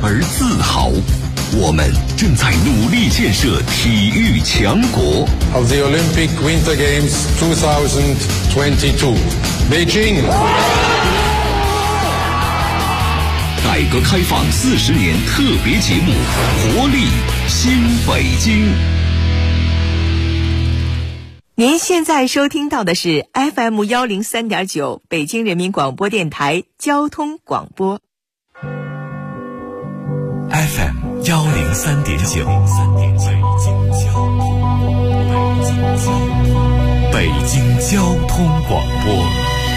而自豪。我们正在努力建设体育强国。 Of the Olympic Winter Games 2022, Beijing。 改革开放40年特别节目，活力新北京。 您现在收听到的是 FM 103.9北京人民广播电台交通广播。 FM 103.9，北京交通广播，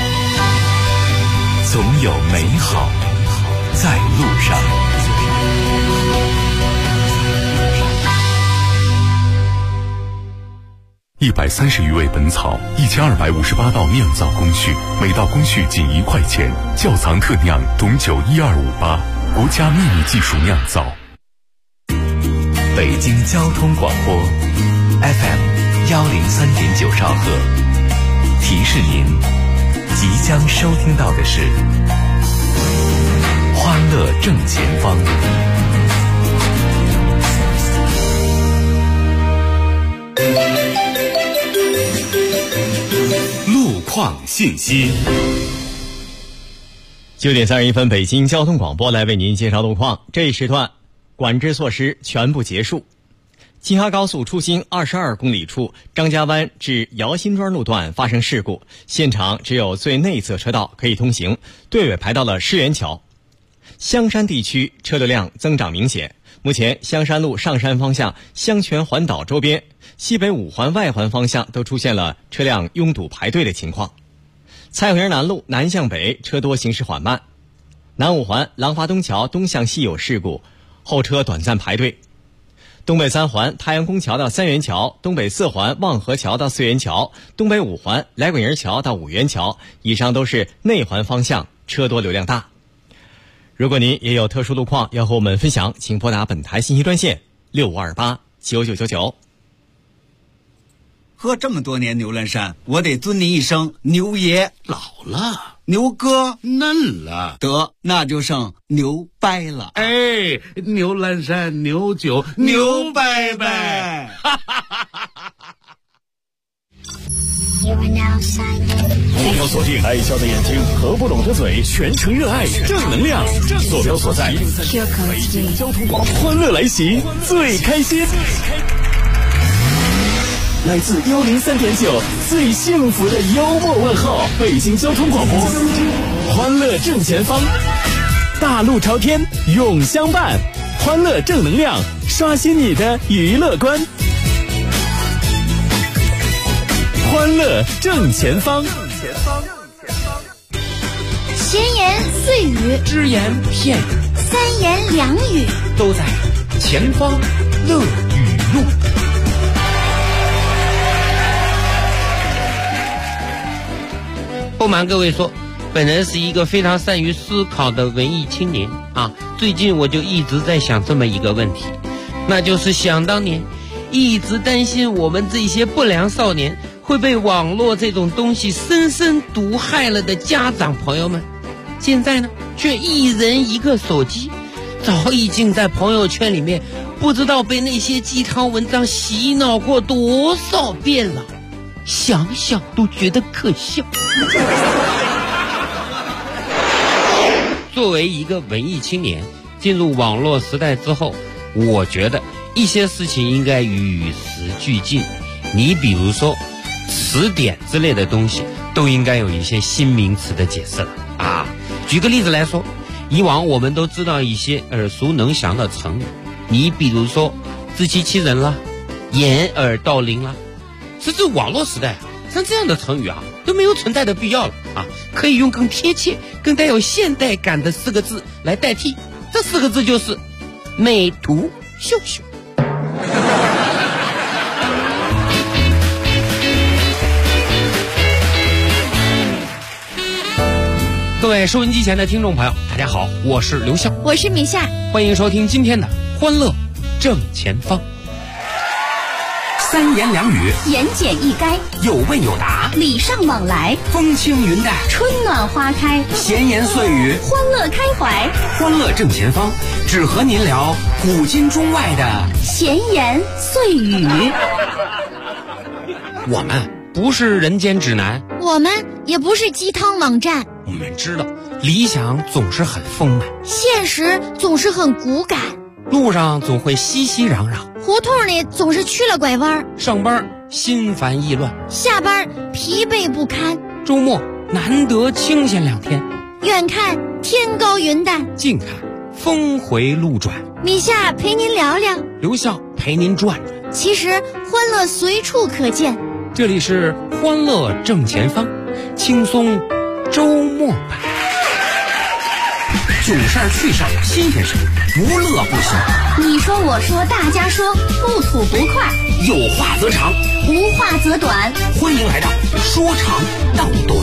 总有美好在路上。130余味本草，1258道酿造工序，每道工序仅1块钱。窖藏特酿董酒12588，国家秘密技术酿造。北京交通广播 FM 103.9兆赫，提示您即将收听到的是欢乐正前方。路况信息。 9点31分，北京交通广播来为您介绍路况。这一时段管制措施全部结束。京哈高速出京22公里处张家湾至姚辛庄路段发生事故，现场只有最内侧车道可以通行，队尾排到了世园桥。香山地区车流量增长明显，目前香山路上山方向、香泉环岛周边、西北五环外环方向都出现了车辆拥堵排队的情况。蔡河营南路南向北车多，行驶缓慢。南五环廊华东桥东向西有事故，后车短暂排队。东北三环太阳宫桥到三元桥，东北四环望河桥到四元桥，东北五环来滚营桥到五元桥，以上都是内环方向，车多流量大。如果您也有特殊路况要和我们分享，请拨打本台信息专线6528999999。 喝这么多年牛栏山，我得尊您一声牛爷。 老了， 牛哥嫩了， 得那就剩牛掰了。 哎，牛栏山牛酒牛掰掰。 目标锁定爱笑的眼睛和不懂的嘴，全程热爱正能量。坐标所在北京交通广播，欢乐来袭，最开心。来自103.9最幸福的幽默问候，北京交通广播，欢乐正前方，大路朝天永相伴，欢乐正能量，刷新你的娱乐观，欢乐正前方。 闲言碎语， 只言片语， 三言两语， 都在前方乐语录。 不瞒各位说，本人是一个非常善于思考的文艺青年啊。最近我就一直在想这么一个问题，那就是想当年一直担心我们这些不良少年会被网络这种东西深深毒害了的家长朋友们，现在呢却一人一个手机，早已经在朋友圈里面不知道被那些鸡汤文章洗脑过多少遍了，想想都觉得可笑。作为一个文艺青年，进入网络时代之后，我觉得一些事情应该与时俱进。你比如说词典之类的东西都应该有一些新名词的解释了啊。举个例子来说，以往我们都知道一些耳熟能详的成语，你比如说自欺欺人啦，掩耳盗铃啦。其实网络时代啊，像这样的成语啊都没有存在的必要了啊，可以用更贴切更带有现代感的4个字来代替，这4个字就是美图秀秀。各位收音机前的听众朋友，大家好，我是刘笑， 我是米夏， 欢迎收听今天的欢乐正前方。 三言两语， 言简意赅， 有问有答。 礼尚往来， 风轻云淡， 春暖花开， 闲言碎语， 欢乐开怀， 欢乐正前方，只和您聊古今中外的闲言碎语。 我们不是人间指南， 我们也不是鸡汤网站， 我们知道理想总是很丰满， 现实总是很骨感， 路上总会熙熙攘攘， 胡同里总是曲了拐弯， 上班心烦意乱， 下班疲惫不堪， 周末难得清闲2天， 远看天高云淡， 近看峰回路转， 米夏陪您聊聊， 刘笑陪您转转， 其实欢乐随处可见。 这里是欢乐正前方，轻松周末版， 囧事儿趣事儿新鲜事儿，不乐不休。 你说我说大家说，不吐不快， 有话则长， 无话则短。 欢迎来到说长道短。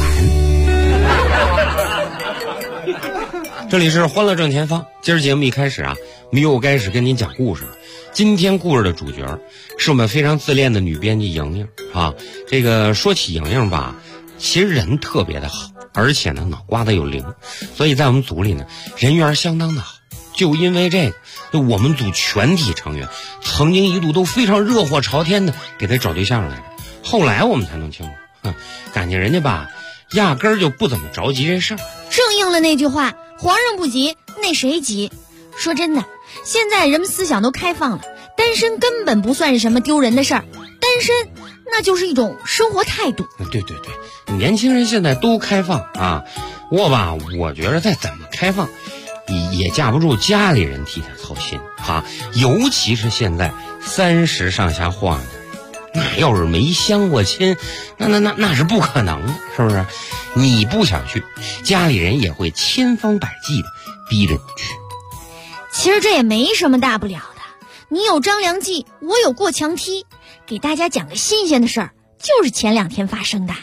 这里是欢乐正前方，今儿节目一开始啊，我们又开始跟您讲故事了。今天故事的主角是我们非常自恋的女编辑莹莹啊。这个说起莹莹吧，其实人特别的好，而且呢脑瓜子又灵，所以在我们组里呢人缘相当的好。就因为这个，我们组全体成员曾经一度都非常热火朝天的给她找对象来着。后来我们才弄清楚，感情人家吧压根儿就不怎么着急这事儿。 正应了那句话，皇上不急那谁急。说真的，现在人们思想都开放了，单身根本不算是什么丢人的事儿，单身那就是一种生活态度。 对，年轻人现在都开放啊。我觉得再怎么开放也架不住家里人替他操心啊，尤其是现在30上下晃的人，那要是没相过亲，那是不可能的，是不是？你不想去，家里人也会千方百计的逼着你去。 其实这也没什么大不了的，你有张良计，我有过墙梯。给大家讲个新鲜的事儿，就是前2天发生的。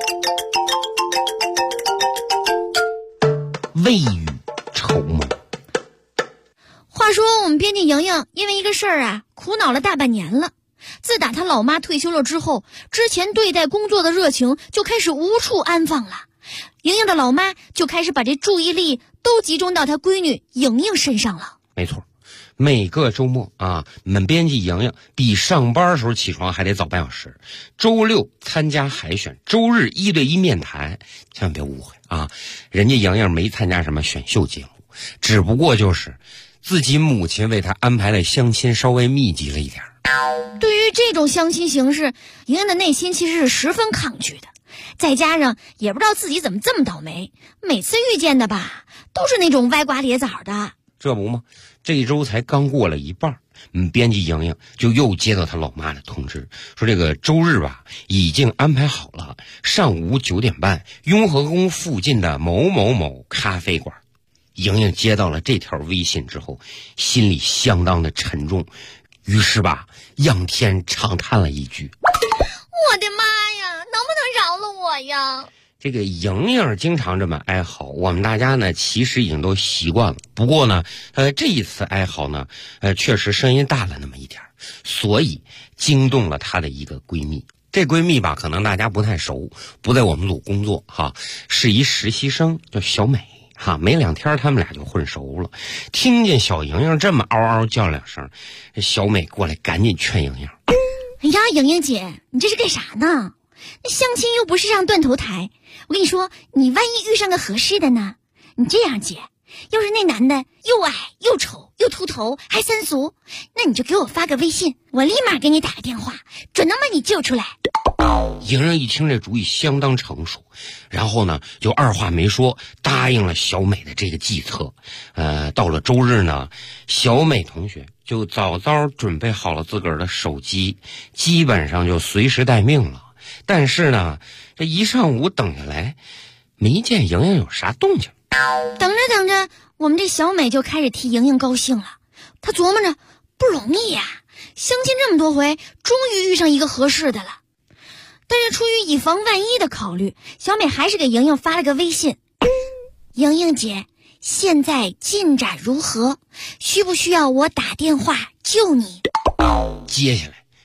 未雨绸缪。 话说我们编辑莹莹因为一个事儿啊，苦恼了大半年了。自打她老妈退休了之后，之前对待工作的热情就开始无处安放了。莹莹的老妈就开始把这注意力都集中到她闺女莹莹身上了。 没错，每个周末啊，我们编辑莹莹比上班时候起床还得早半小时。周六参加海选，周日1对1面谈。千万别误会啊，人家莹莹没参加什么选秀节目，只不过就是自己母亲为她安排的相亲稍微密集了一点。 对于这种相亲形式，莹莹的内心其实是十分抗拒的。再加上也不知道自己怎么这么倒霉，每次遇见的吧都是那种歪瓜裂枣的。 这不吗？这一周才刚过了一半，编辑莹莹就又接到她老妈的通知，说这个周日吧已经安排好了，上午9点半，雍和宫附近的某某某咖啡馆。莹莹接到了这条微信之后，心里相当的沉重，于是吧仰天长叹了一句： 我的妈呀，能不能饶了我呀？ 这个莹莹经常这么哀嚎，我们大家呢其实已经都习惯了。不过呢，这一次哀嚎呢，确实声音大了那么一点，所以惊动了她的一个闺蜜。这闺蜜吧，可能大家不太熟，不在我们组工作哈，是一实习生，叫小美哈。没2天，他们俩就混熟了。听见小莹莹这么嗷嗷叫2声，这小美过来赶紧劝莹莹： 哎呀，莹莹姐，你这是干啥呢？那相亲又不是上断头台，我跟你说，你万一遇上个合适的呢？你这样姐，要是那男的又矮又丑又秃头还三俗，那你就给我发个微信，我立马给你打个电话，准能把你救出来。 莹莹一听这主意相当成熟，然后呢就二话没说答应了小美的这个计策。到了周日呢，小美同学就早早准备好了自个儿的手机，基本上就随时待命了。但是呢，这一上午等下来，没见莹莹有啥动静。 等着等着，我们这小美就开始替莹莹高兴了。她琢磨着，不容易呀，相亲这么多回，终于遇上一个合适的了。但是出于以防万一的考虑，小美还是给莹莹发了个微信：莹莹姐，现在进展如何？需不需要我打电话救你？ 接下来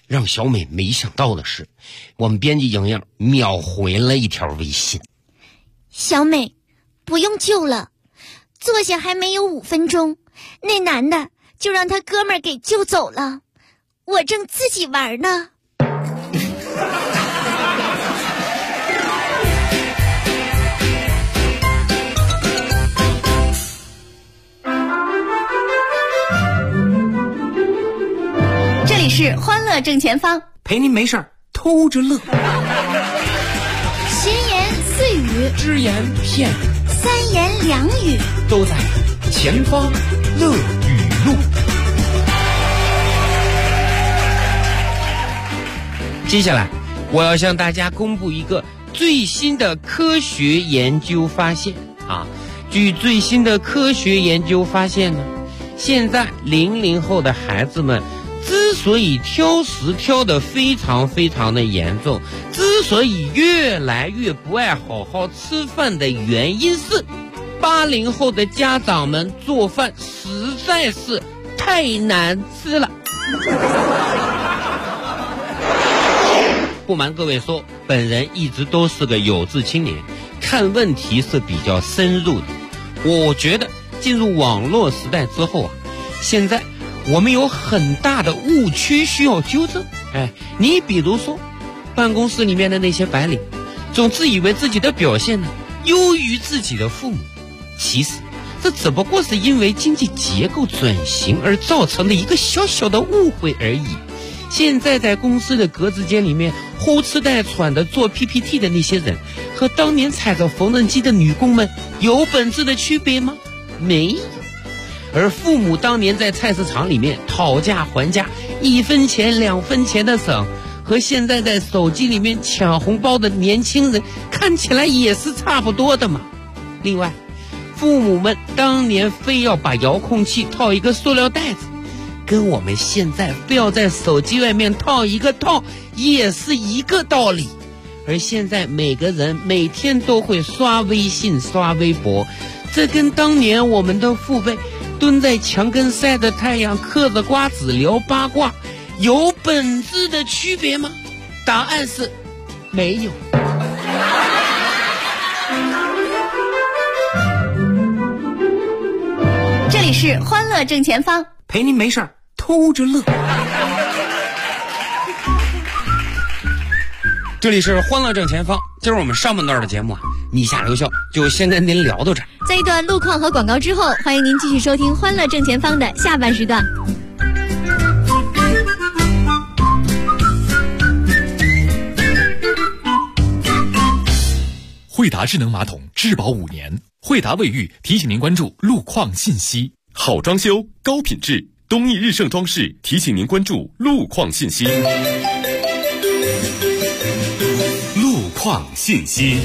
让小美没想到的是，我们编辑莹莹秒回了一条微信： 小美，不用救了，坐下还没有5分钟，那男的就让他哥们儿给救走了，我正自己玩呢。 这里是欢乐正前方， 陪您没事儿偷着乐。 闲言碎语， 只言片语， 三言两语， 都在前方乐语录。 接下来我要向大家公布一个最新的科学研究发现啊！据最新的科学研究发现呢，现在00后的孩子们之所以挑食挑得非常非常的严重，之所以越来越不爱好好吃饭的原因是80后的家长们做饭实在是太难吃了。不瞒各位说，本人一直都是个有志青年，看问题是比较深入的。我觉得进入网络时代之后啊，现在我们有很大的误区需要纠正。你比如说办公室里面的那些白领，总自以为自己的表现呢优于自己的父母，其实这只不过是因为经济结构转型而造成的一个小小的误会而已。现在在公司的格子间里面呼哧带喘的做 PPT 的那些人，和当年踩着缝纫机的女工们有本质的区别吗？没有。而父母当年在菜市场里面讨价还价，1分钱2分钱的省，和现在在手机里面抢红包的年轻人看起来也是差不多的嘛。另外，父母们当年非要把遥控器套一个塑料袋子，跟我们现在非要在手机外面套一个套也是一个道理。而现在每个人每天都会刷微信刷微博，这跟当年我们的父辈蹲在墙根晒着太阳嗑着瓜子聊八卦有本质的区别吗？答案是没有。 这里是欢乐正前方， 陪您没事儿偷着乐。 这里是欢乐正前方，今儿我们上半段的节目啊，你下留校就先跟您聊到这儿。 在一段路况和广告之后，欢迎您继续收听欢乐正前方的下半时段。 惠达智能马桶质保5年，惠达卫浴提醒您关注路况信息。好装修高品质，东益日盛装饰提醒您关注路况信息。路况信息。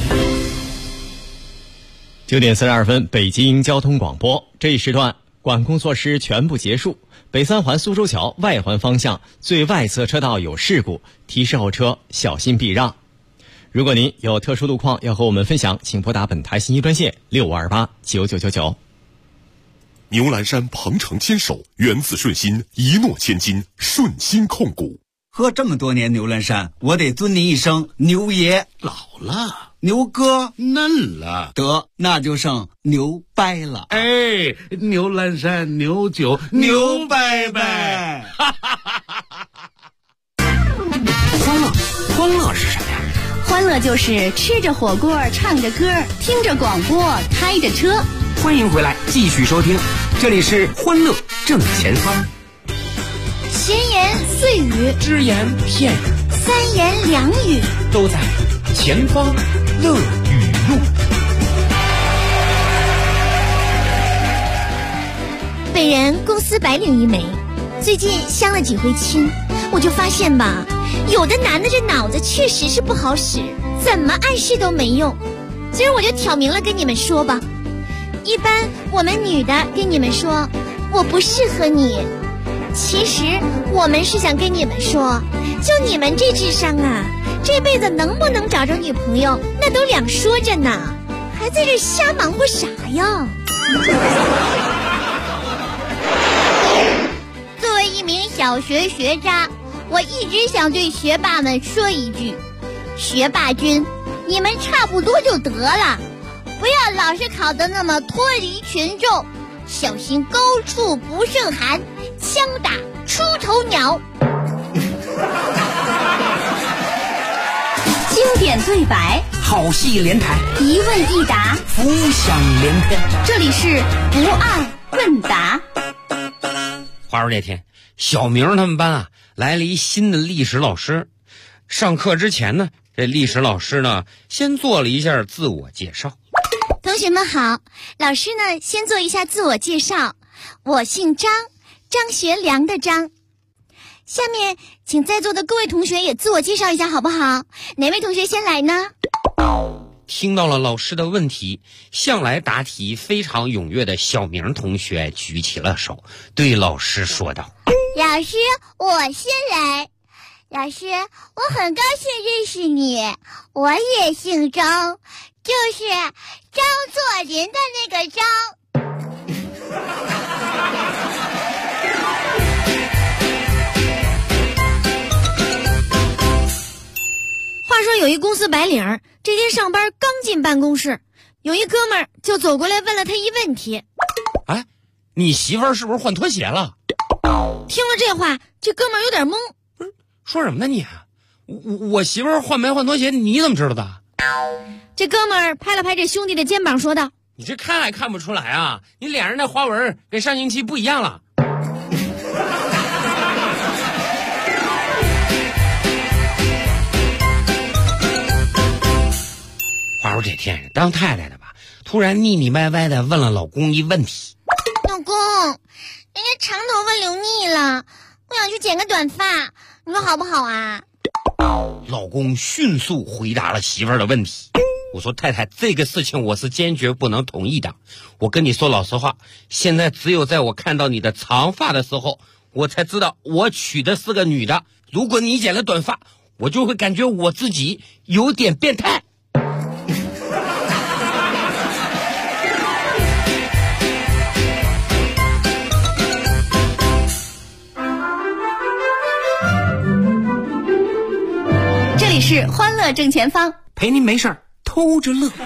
9点42分，北京交通广播。这一时段管控措施全部结束，北3环苏州桥外环方向最外侧车道有事故，提示后车小心避让。如果您有特殊路况要和我们分享，请拨打本台信息专线65289999。 牛栏山鹏程牵手，源自顺心，一诺千金，顺心控股。 喝这么多年牛栏山，我得尊您一声牛爷。 老了， 牛哥嫩了， 得那就剩牛掰了。 哎，牛栏山牛酒牛掰掰。 欢乐是什么呀？ 欢乐就是吃着火锅，唱着歌，听着广播，开着车。 欢迎回来，继续收听，这里是欢乐正前方。 闲言碎语， 只言片语， 三言两语， 都在前方乐语录。 本人公司白领一枚，最近相了几回亲，我就发现吧，有的男的这脑子确实是不好使，怎么暗示都没用。今儿我就挑明了跟你们说吧，一般我们女的跟你们说我不适合你，其实我们是想跟你们说，就你们这智商啊，这辈子能不能找着女朋友那都两说着呢，还在这瞎忙活啥呀？作为一名小学学渣， 我一直想对学霸们说一句，学霸君，你们差不多就得了，不要老是考得那么脱离群众，小心高处不胜寒，枪打出头鸟。 经典对白， 好戏连台， 一问一答， 浮想联翩。 这里是不二问答。 话说这天，小明他们班啊来了一新的历史老师。上课之前呢，这历史老师呢先做了一下自我介绍。 同学们好，老师呢先做一下自我介绍。我姓张，张学良的张。下面请在座的各位同学也自我介绍一下好不好？哪位同学先来呢？ 听到了老师的问题，向来答题非常踊跃的小明同学举起了手，对老师说道： 老师，我先来。老师，我很高兴认识你，我也姓张，就是张作霖的那个张。 话说有一公司白领，这天上班刚进办公室，有一哥们儿就走过来问了他一问题： 哎，你媳妇儿是不是换拖鞋了？ 听了这话，这哥们儿有点懵， 说什么呢你？我媳妇儿换没换拖鞋你怎么知道的？ 这哥们儿拍了拍这兄弟的肩膀说道： 你这看还看不出来啊，你脸上那花纹跟上星期不一样了。话说这天当太太的吧，突然腻腻歪歪的问了老公一问题： 老公，人家长头发留腻了，我想去剪个短发，你说好不好啊？ 老公迅速回答了媳妇儿的问题。我说太太，这个事情我是坚决不能同意的。我跟你说老实话，现在只有在我看到你的长发的时候，我才知道我娶的是个女的。如果你剪了短发，我就会感觉我自己有点变态。 这里是欢乐正前方， 陪您没事儿偷着乐。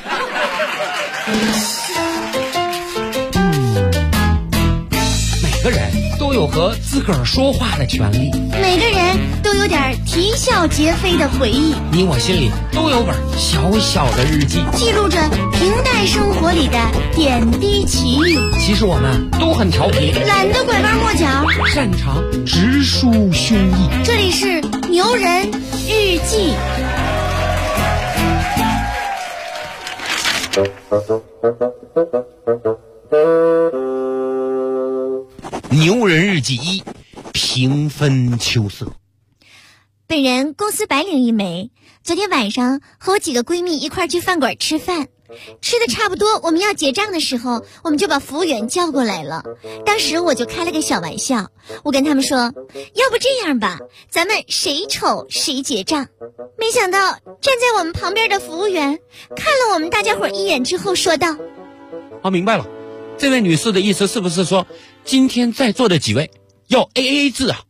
每个人都有和自个儿说话的权利， 每个人都有点啼笑皆非的回忆， 你我心里都有本小小的日记， 记录着平淡生活里的点滴奇遇。 其实我们都很调皮， 懒得拐弯抹角， 擅长直抒胸臆。 这里是牛人日记。 牛人日记1，平分秋色。 本人公司白领一枚，昨天晚上和我几个闺蜜一块去饭馆吃饭，吃的差不多我们要结账的时候，我们就把服务员叫过来了。当时我就开了个小玩笑，我跟他们说，要不这样吧，咱们谁丑谁结账。没想到站在我们旁边的服务员看了我们大家伙一眼之后说道： 明白了，这位女士的意思是不是说今天在座的几位要 AA 制啊？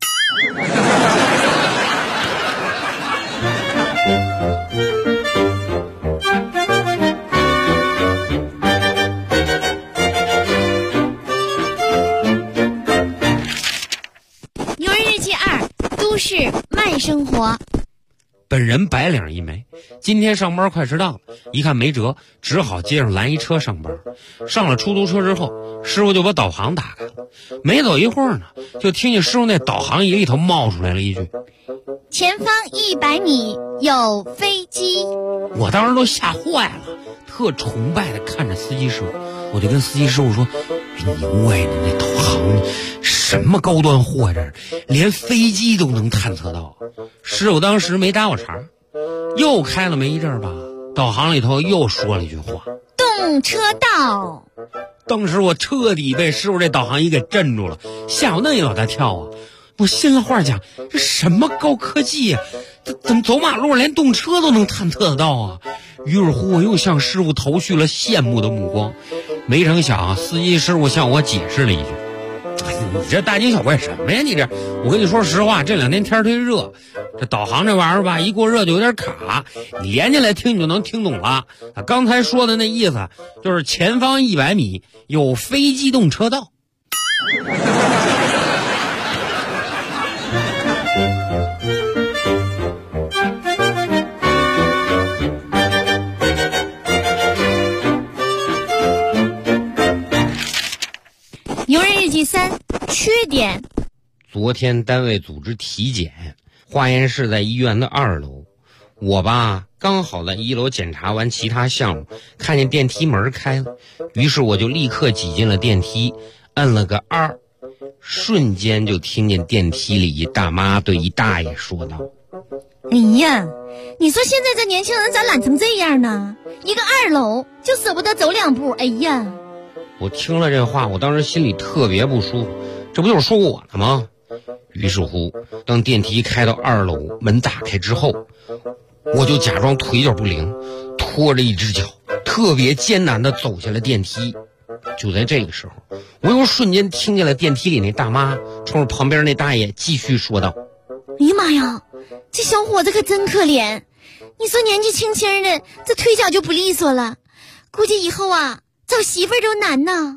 牛人日记2，都市慢生活。 本人白领一枚，今天上班快迟到了，一看没辙，只好接上拦一车上班。上了出租车之后，师傅就把导航打开了，没走一会儿呢，就听见师傅那导航仪里头冒出来了一句： 前方100米有飞机。 我当时都吓坏了，特崇拜的看着司机师傅，我就跟司机师傅说：牛哎，你那导航什么高端货呀，连飞机都能探测到。师傅当时没搭我茬，又开了没一阵儿吧，导航里头又说了一句话： 动车道。 当时我彻底被师傅这导航仪给震住了，吓我那一脑袋跳啊！我心里话讲，这什么高科技呀？怎么走马路连动车都能探测得到啊？于是乎我又向师傅投去了羡慕的目光。没成想司机师傅向我解释了一句： 你这大惊小怪什么呀？你这，我跟你说实话，这2天天忒热，这导航这玩意儿吧，一过热就有点卡。你连进来听你就能听懂了。刚才说的那意思就是前方100米有非机动车道。 牛人日记3，缺点。 昨天单位组织体检，化验室在医院的2楼，我吧刚好在1楼检查完其他项目，看见电梯门开了，于是我就立刻挤进了电梯，摁了个2，瞬间就听见电梯里一大妈对一大爷说道： 哎呀，你说现在这年轻人咋懒成这样呢？一个2楼就舍不得走2步，哎呀！ 我听了这话，我当时心里特别不舒服，这不就是说我的吗？于是乎，当电梯开到2楼，门打开之后，我就假装腿脚不灵，拖着一只脚，特别艰难地走下了电梯。就在这个时候，我又瞬间听见了电梯里那大妈冲着旁边那大爷继续说道： 哎呀妈呀，这小伙子可真可怜，你说年纪轻轻的，这腿脚就不利索了，估计以后啊找媳妇儿都难呢。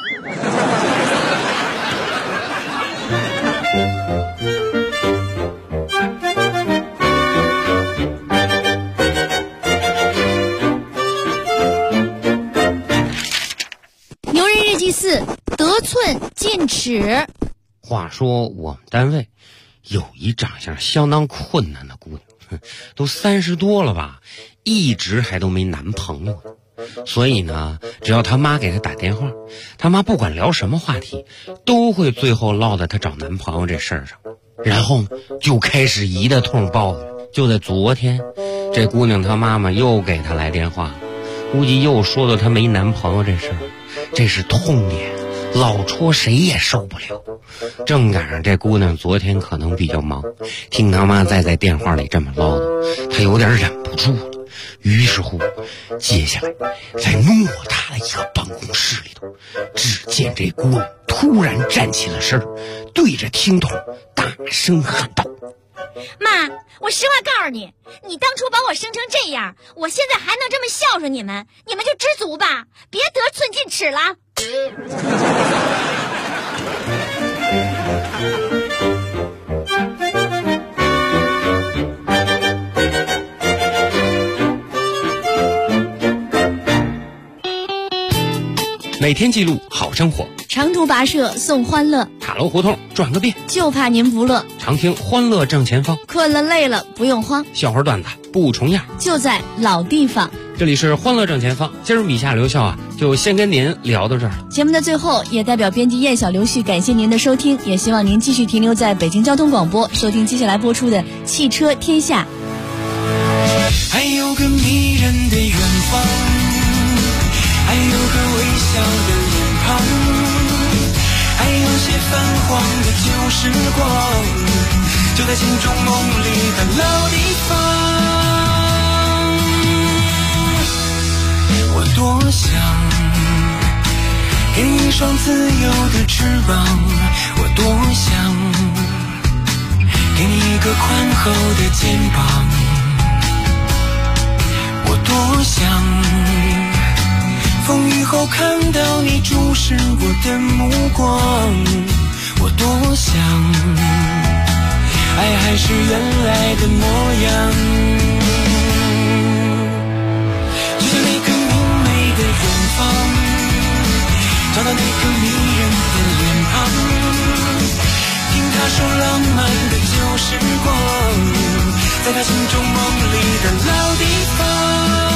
牛人日记4，得寸进尺。 话说我们单位有一长相相当困难的姑娘，都30多了吧，一直还都没男朋友呢。所以呢，只要他妈给他打电话，他妈不管聊什么话题，都会最后落在他找男朋友这事儿上，然后就开始一大通抱怨。就在昨天，这姑娘她妈妈又给她来电话，估计又说到她没男朋友这事儿，这是痛点，老戳谁也受不了。正赶上这姑娘昨天可能比较忙，听她妈在电话里这么唠叨，她有点忍不住了。于是乎，接下来在偌大的一个办公室里头，只见这姑娘突然站起了身，对着听筒大声喊道： 妈，我实话告诉你，你当初把我生成这样，我现在还能这么孝顺你们，你们就知足吧，别得寸进尺了。 每天记录好生活， 长途跋涉送欢乐， 塔楼胡同转个遍， 就怕您不乐。 常听欢乐正前方， 困了累了不用慌， 笑话段子不重样， 就在老地方。 这里是欢乐正前方，今儿米夏留校啊，就先跟您聊到这儿。 节目的最后，也代表编辑燕小刘旭感谢您的收听，也希望您继续停留在北京交通广播，收听接下来播出的《汽车天下》。 还有个迷人的远方，还有个微笑的脸庞，还有些泛黄的旧时光，就在心中梦里的老地方。我多想给你一双自由的翅膀，我多想给你一个宽厚的肩膀，我多想风雨后看到你注视我的目光，我多想爱还是原来的模样，就像那个明媚的远方，找到那个迷人的脸庞，听他说浪漫的旧时光，在他心中梦里的老地方。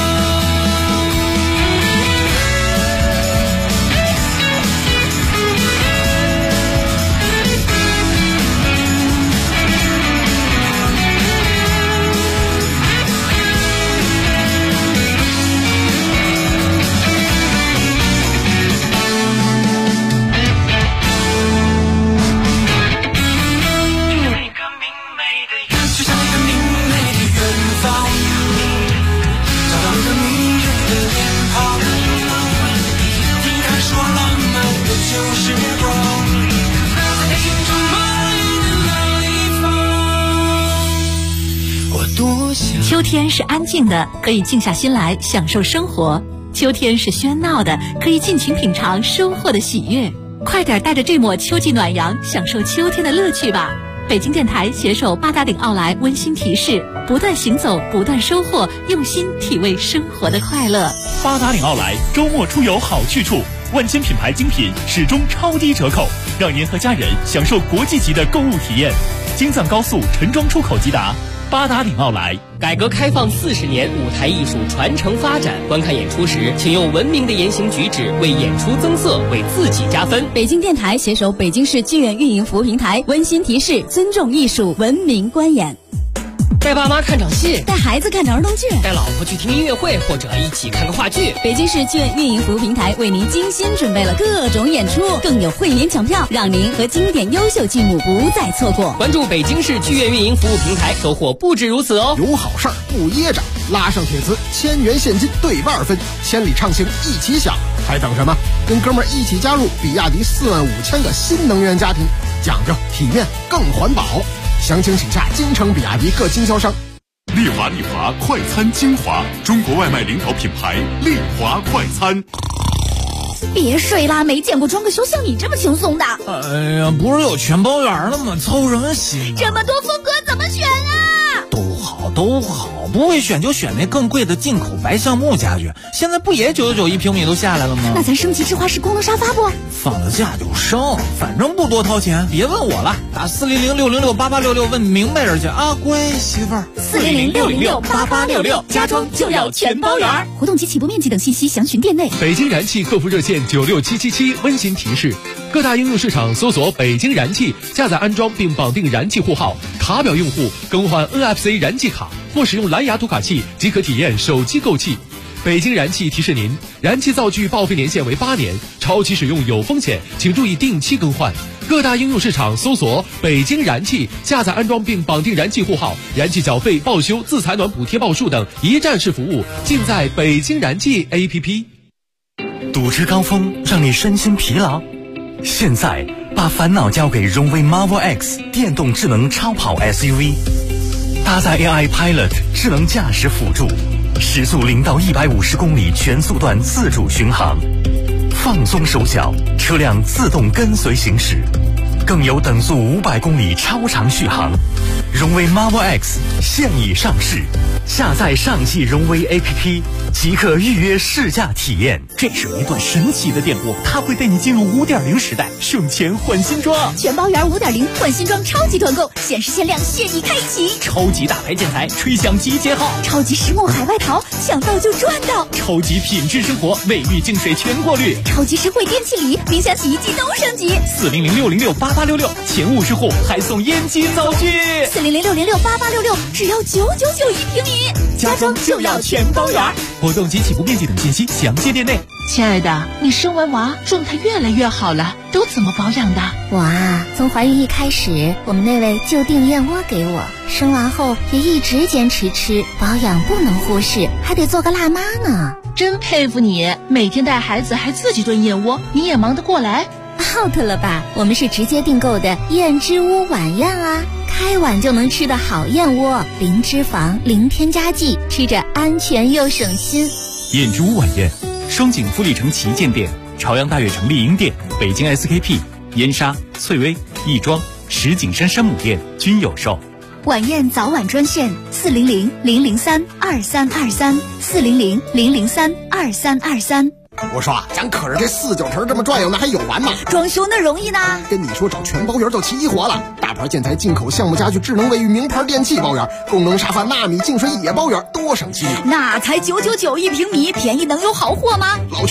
秋天是安静的，可以静下心来享受生活；秋天是喧闹的，可以尽情品尝收获的喜悦。快点带着这抹秋季暖阳，享受秋天的乐趣吧！北京电台携手八达岭奥莱温馨提示：不断行走，不断收获，用心体味生活的快乐。 八达岭奥莱周末出游好去处，万千品牌精品始终超低折扣，让您和家人享受国际级的购物体验。京藏高速陈庄出口即达，八达岭奥莱。 改革开放40年，舞台艺术传承发展。观看演出时，请用文明的言行举止为演出增色，为自己加分。 北京电台携手北京市剧院运营服务平台温馨提示：尊重艺术，文明观演。 带爸妈看场戏， 带孩子看场儿童剧， 带老婆去听音乐会，或者一起看个话剧。 北京市剧院运营服务平台为您精心准备了各种演出，更有会员抢票，让您和经典优秀剧目不再错过。 关注北京市剧院运营服务平台，收获不止如此哦！ 有好事儿不噎着，拉上帖子，1000元现金兑2分，千里畅行一起享，还等什么？跟哥们儿一起加入比亚迪45000个新能源家庭，讲究体面更环保。详情请洽京城比亚迪各经销商。 丽华快餐精华，中国外卖领导品牌丽华快餐。 别睡啦，没见过装个修像你这么轻松的。 哎呀，不是有全包圆了吗？操什么心啊？ 这么多风格怎么选啊？ 都好，不会选就选那更贵的进口白橡木家具。现在不也9991平米都下来了吗？ 那咱升级智化式功能沙发不？ 放了假就升，反正不多掏钱。别问我了，打400-606-8866问明白人去啊，乖媳妇儿。 400-606-8866，家装就要全包圆。活动及起步面积等信息详询店内。 北京燃气客服热线96777温馨提示：各大应用市场搜索北京燃气，下载安装并绑定燃气户号，卡表用户更换 NFC 燃气卡或使用蓝牙读卡器即可体验手机购气。北京燃气提示您，燃气灶具报废年限为8年，超期使用有风险，请注意定期更换。各大应用市场搜索北京燃气，下载安装并绑定燃气户号，燃气缴费、报修、自采暖补贴报数等一站式服务尽在北京燃气 APP。 堵车高峰让你身心疲劳，现在把烦恼交给荣威 Marvel X 电动智能超跑 SUV， 搭载 AI Pilot 智能驾驶辅助，时速0到150公里全速段自主巡航，放松手脚，车辆自动跟随行驶，更有等速500公里超长续航。荣威 Marvel X 现已上市，下载上汽荣威 APP 即可预约试驾体验。 这是一段神奇的电波，它会带你进入5.0时代，省钱换新装， 全包圆5.0换新装超级团购，限时限量现已开启， 超级大牌建材吹响集结号， 超级实木海外淘抢到就赚到， 超级品质生活卫浴净水全过滤， 超级实惠电器礼，冰箱洗衣机都升级。 400-606-8866，前50户还送烟机灶具。 400-606-8866，只要999一平米， 家装就要全包圆。活动及起步面积等信息详见店内。 亲爱的，你生完娃状态越来越好了，都怎么保养的？ 我啊，从怀孕一开始，我们那位就订燕窝给我，生完后也一直坚持吃，保养不能忽视，还得做个辣妈呢。 真佩服你，每天带孩子还自己炖燕窝，你也忙得过来 ？out 了吧，我们是直接订购的燕之屋晚宴啊，开碗就能吃的好燕窝，零脂肪零添加剂，吃着安全又省心。 燕之屋晚宴，双井富力城旗舰店、朝阳大悦城丽婴店、北京 SKP、燕莎、翠微、亦庄、石景山山姆店均有售。 晚宴早晚专线400-003-2323 400-003-2323。 我说啊，咱可是这4-9城这么转悠，那还有完吗？ 装修那容易呢。 跟你说，找全包圆就齐活了，大牌建材、进口项目家具、智能卫浴、名牌电器包圆，功能沙发、纳米净水也包圆，多省心啊！ 那才999一平米，便宜能有好货吗？ 老